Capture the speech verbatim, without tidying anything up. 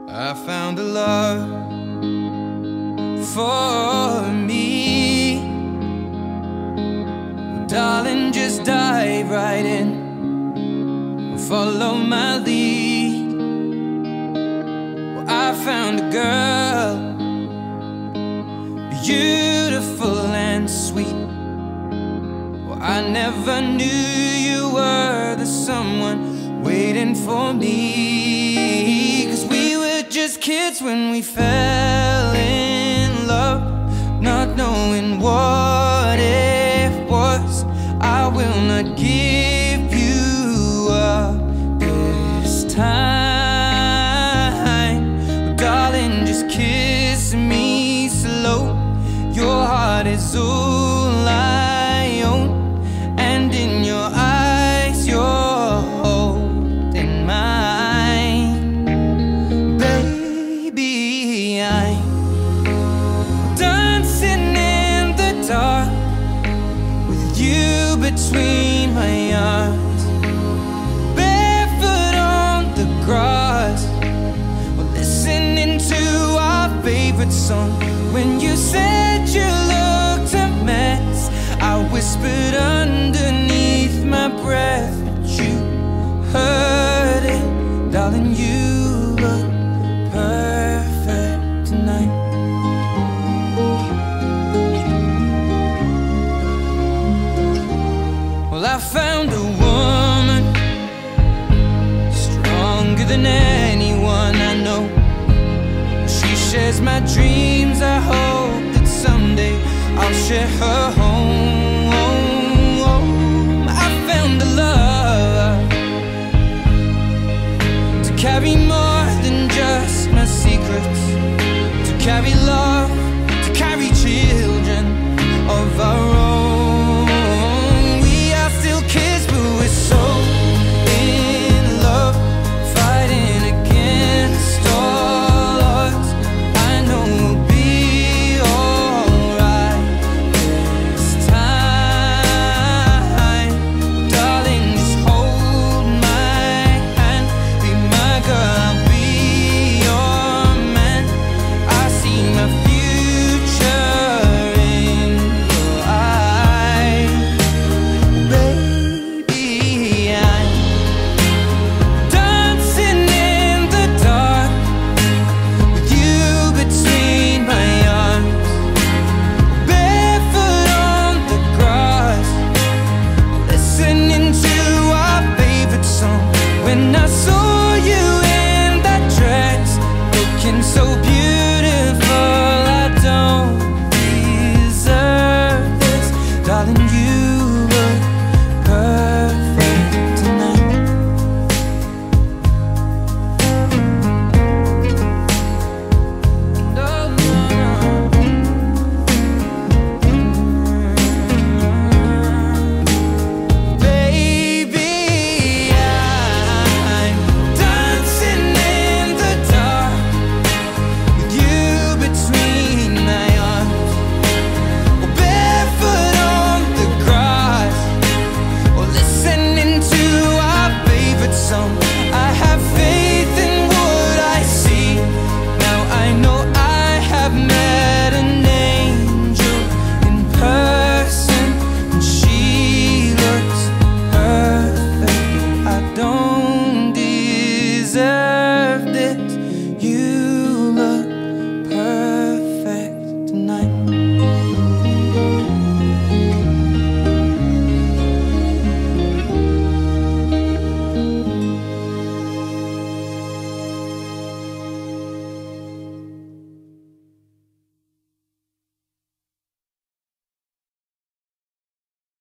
I found a love for me. Well, darling, just dive right in, follow my lead. Well, I found a girl, beautiful and sweet. Well, I never knew you were the someone waiting for me. 'Cause we were just kids when we fell in love, not knowing what it was. I will not give you up this time. Well, darling, just kiss me slow. Your heart is all I own, and in your eyes you're holding mine. Baby, I'm dancing in the dark with you between my arms, barefoot on the grass. We're listening to our favorite song. When you said you looked a mess, I whispered underneath my breath, but you heard it. Darling, you look perfect tonight. Well, I found a woman stronger than anyone I know. She shares my dreams. I hope that someday I'll share her home. I found a love to carry more than just my secrets, to carry love, to carry children of our own. We are still kids, but we're so in love, fighting against all odds. I know we'll be alright this time. Darling, just hold my hand, be my girl, I'll be your man. I see my future in your eyes. Baby, I'm dancing in the dark with you between my arms, barefoot on the grass, listening to our favorite song. When I saw you in that dress, looking so beautiful, I don't deserve this. Darling, you look perfect tonight. No, no, no. Baby, I'm dancing in the dark with you between my arms, or barefoot on the grass, or listening to our favorite song. I have faith in what I see. Now I know I have met an angel in person, and she looks perfect. I don't deserve this. You